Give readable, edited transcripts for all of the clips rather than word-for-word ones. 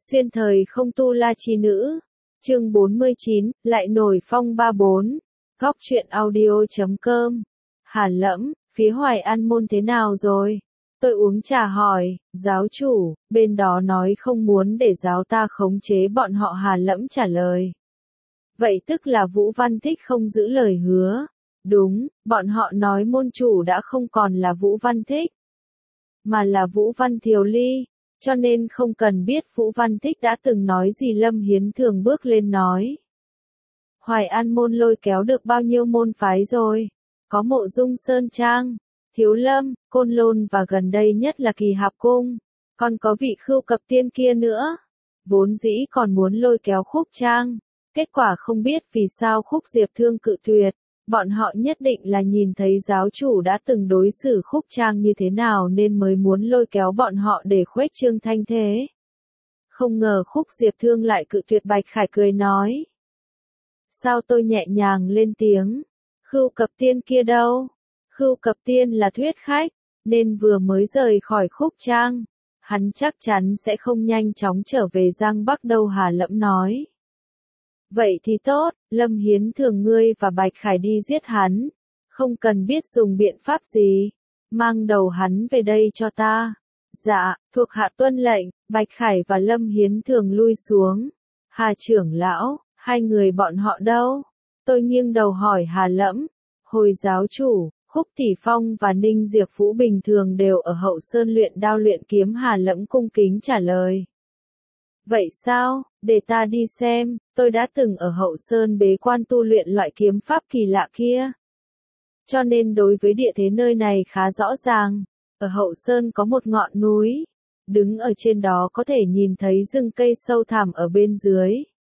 Xuyên thời không tu la chi nữ. Chương 49, lại nổi phong 34. Góc truyện audio.com. Hàn Lẫm, phía Hoài An môn thế nào rồi? Tôi uống trà hỏi, giáo chủ, bên đó nói không muốn để giáo ta khống chế bọn họ. Hàn Lẫm trả lời. Vậy tức là Vũ Văn Thích không giữ lời hứa. Đúng, bọn họ nói môn chủ đã không còn là Vũ Văn Thích, mà là Vũ Văn Thiều Ly. Cho nên không cần biết Vũ Văn Thích đã từng nói gì. Lâm Hiến Thường bước lên nói. Hoài An môn lôi kéo được bao nhiêu môn phái rồi? Có Mộ Dung Sơn Trang, Thiếu Lâm, Côn Lôn và gần đây nhất là Kỳ Hạp Cung. Còn có vị Khưu Cập Tiên kia nữa. Vốn dĩ còn muốn lôi kéo Khúc Trang. Kết quả không biết vì sao Khúc Diệp Thương cự tuyệt. Bọn họ nhất định là nhìn thấy giáo chủ đã từng đối xử Khúc Trang như thế nào nên mới muốn lôi kéo bọn họ để khuếch trương thanh thế. Không ngờ Khúc Diệp Thương lại cự tuyệt. Bạch Khải cười nói. Sao? Tôi nhẹ nhàng lên tiếng. Khưu Cập Tiên kia đâu? Khưu Cập Tiên là thuyết khách, nên vừa mới rời khỏi Khúc Trang. Hắn chắc chắn sẽ không nhanh chóng trở về Giang Bắc đâu. Hà Lẫm nói. Vậy thì tốt, Lâm Hiến Thường ngươi và Bạch Khải đi giết hắn. Không cần biết dùng biện pháp gì. Mang đầu hắn về đây cho ta. Dạ, thuộc hạ tuân lệnh. Bạch Khải và Lâm Hiến Thường lui xuống. Hà trưởng lão, hai người bọn họ đâu? Tôi nghiêng đầu hỏi Hà Lẫm. Hồi giáo chủ, Khúc Tỷ Phong và Ninh Diệp Vũ bình thường đều ở Hậu Sơn luyện đao luyện kiếm. Hà Lẫm cung kính trả lời. Vậy sao? Để ta đi xem. Tôi đã từng ở Hậu Sơn bế quan tu luyện loại kiếm pháp kỳ lạ kia, cho nên đối với địa thế nơi này khá rõ ràng. Ở Hậu Sơn có một ngọn núi, đứng ở trên đó có thể nhìn thấy rừng cây sâu thẳm ở bên dưới.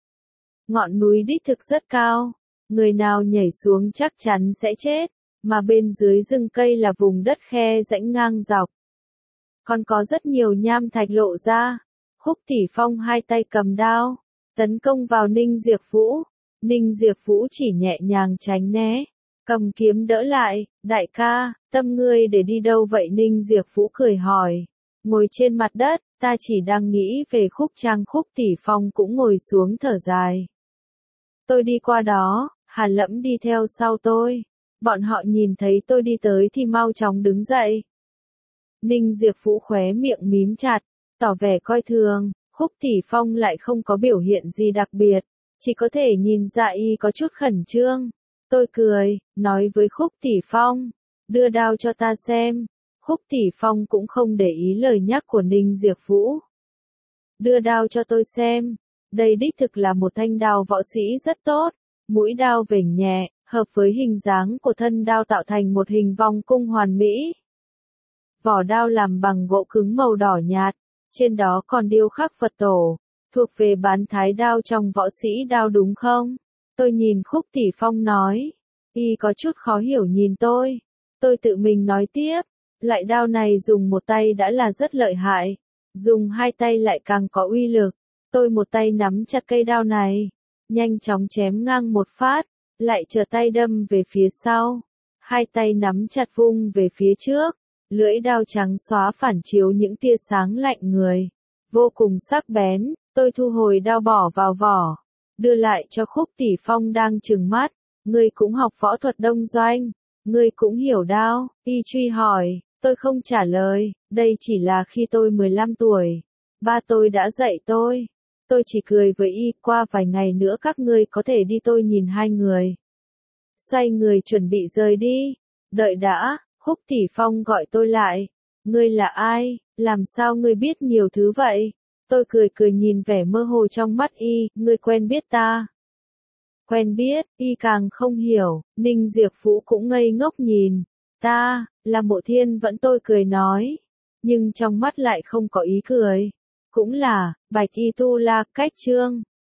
Ngọn núi đích thực rất cao, người nào nhảy xuống chắc chắn sẽ chết, mà bên dưới rừng cây là vùng đất khe rãnh ngang dọc. Còn có rất nhiều nham thạch lộ ra. Khúc Tỷ Phong hai tay cầm đao, tấn công vào Ninh Diệp Vũ. Ninh Diệp Vũ chỉ nhẹ nhàng tránh né, cầm kiếm đỡ lại. Đại ca, tâm ngươi để đi đâu vậy? Ninh Diệp Vũ cười hỏi. Ngồi trên mặt đất, ta chỉ đang nghĩ về Khúc Trang. Khúc Tỷ Phong cũng ngồi xuống thở dài. Tôi đi qua đó. Hàn Lẫm đi theo sau tôi. Bọn họ nhìn thấy tôi đi tới thì mau chóng đứng dậy. Ninh Diệp Vũ khóe miệng mím chặt, tỏ vẻ coi thường. Khúc Tỷ Phong lại không có biểu hiện gì đặc biệt, chỉ có thể nhìn ra y có chút khẩn trương. Tôi cười, nói với Khúc Tỷ Phong, đưa đao cho ta xem. Khúc Tỷ Phong cũng không để ý lời nhắc của Ninh Diệp Vũ. Đưa đao cho tôi xem. Đây đích thực là một thanh đao võ sĩ rất tốt, mũi đao vểnh nhẹ, hợp với hình dáng của thân đao tạo thành một hình vòng cung hoàn mỹ. Vỏ đao làm bằng gỗ cứng màu đỏ nhạt, trên đó còn điêu khắc Phật tổ, thuộc về bán thái đao trong võ sĩ đao đúng không? Tôi nhìn Khúc Tỷ Phong nói. Y có chút khó hiểu nhìn tôi. Tôi tự mình nói tiếp, loại đao này dùng một tay đã là rất lợi hại, dùng hai tay lại càng có uy lực. Tôi một tay nắm chặt cây đao này, nhanh chóng chém ngang một phát, lại trở tay đâm về phía sau, hai tay nắm chặt vung về phía trước. Lưỡi đao trắng xóa phản chiếu những tia sáng lạnh người, vô cùng sắc bén. Tôi thu hồi đao bỏ vào vỏ, đưa lại cho Khúc Tỷ Phong đang trừng mắt. Ngươi cũng học võ thuật Đông Doanh, ngươi cũng hiểu đao? Y truy hỏi. Tôi không trả lời, đây chỉ là khi tôi 15 tuổi, ba tôi đã dạy tôi. Tôi chỉ cười với y. Qua vài ngày nữa các ngươi có thể đi. Tôi nhìn hai người, xoay người chuẩn bị rời đi. Đợi đã. Khúc Tỷ Phong gọi tôi lại. Ngươi là ai? Làm sao ngươi biết nhiều thứ vậy? Tôi cười nhìn vẻ mơ hồ trong mắt y. Ngươi quen biết ta? Quen biết. Y càng không hiểu. Ninh Diệp Vũ cũng ngây ngốc nhìn. Ta, là Mộ Thiên Vẫn. Tôi cười nói, nhưng trong mắt lại không có ý cười. Cũng là, Bạch Y Tu La. Cách chương